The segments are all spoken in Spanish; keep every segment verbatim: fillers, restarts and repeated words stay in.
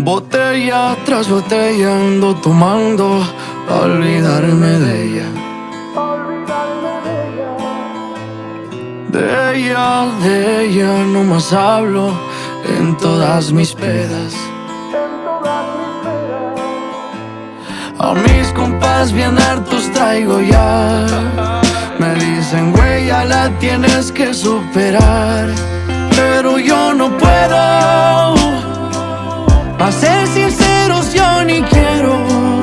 Botella tras botella ando tomando pa' olvidarme de ella. De ella, de ella no más hablo en todas mis pedas. A mis compas bien hartos traigo ya. Me dicen, güey, ya la tienes que superar. Pero yo no puedo. Pa' ser sinceros yo ni quiero.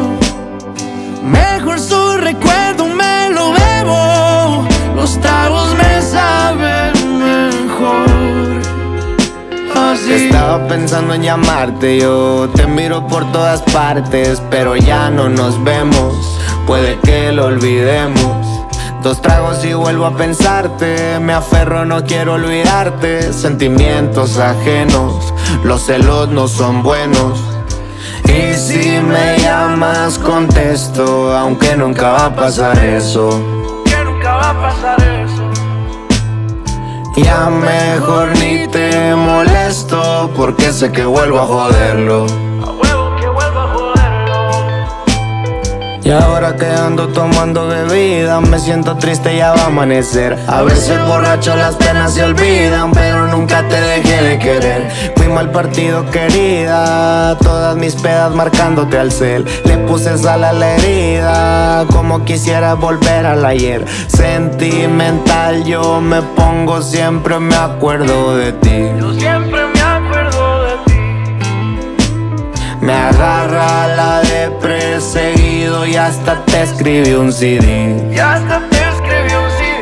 Mejor su recuerdo me lo bebo. Los tragos me saben mejor así. Estaba pensando en llamarte, yo te miro por todas partes, pero ya no nos vemos, puede que lo olvidemos. Dos tragos y vuelvo a pensarte, me aferro, no quiero olvidarte. Sentimientos ajenos, los celos no son buenos. Y si me llamas contesto, aunque nunca va a pasar eso. Que nunca va a pasar eso. Ya mejor ni te molesto, porque sé que vuelvo a joderlo. A huevo que vuelvo a joderlo. Y ahora que ando tomando bebida, me siento triste, ya va a amanecer. A veces borracho las penas se olvidan, pero nunca te dejé de querer. Fui mal partido, querida, todas mis pedas marcándote al cel. Le puse sal a la herida, como quisiera volver al ayer. Sentimental yo me pongo, siempre me acuerdo de ti. Yo siempre me acuerdo de ti. Me agarra la de perseguido y hasta te escribí un C D. Y hasta te escribí un C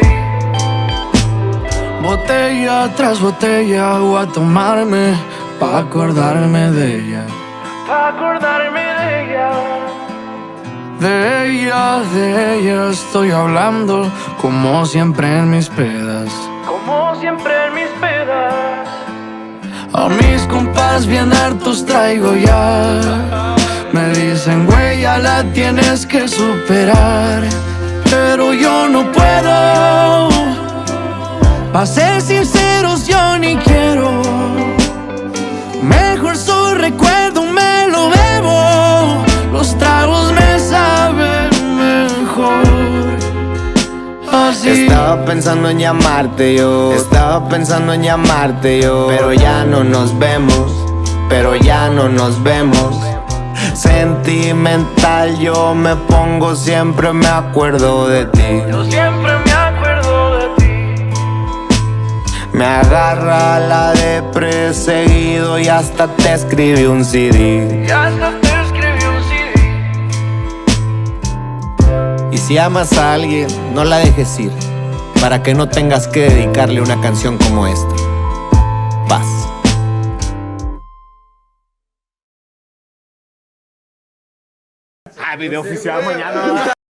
D. Botella tras botella voy a tomarme pa' acordarme de ella. Pa' acordarme de ella. De ella, de ella estoy hablando, como siempre en mis pedas. Como siempre en mis pedas. A mis compas bien hartos traigo ya. Me dicen, güey, ya la tienes que superar. Pero yo no puedo. Pa' ser sinceros yo ni quiero. Mejor su recuerdo me lo bebo. Los tragos me saben mejor así. Estaba pensando en llamarte yo, estaba pensando en llamarte yo. Pero ya no nos vemos, pero ya no nos vemos. Sentimental yo me pongo, siempre me acuerdo de ti. Yo siempre me acuerdo de ti. Me agarra la de perseguido y hasta te escribí un C D. Y hasta te escribí un C D. Y si amas a alguien, no la dejes ir, para que no tengas que dedicarle una canción como esta. Paz. Ah, video oficial mañana.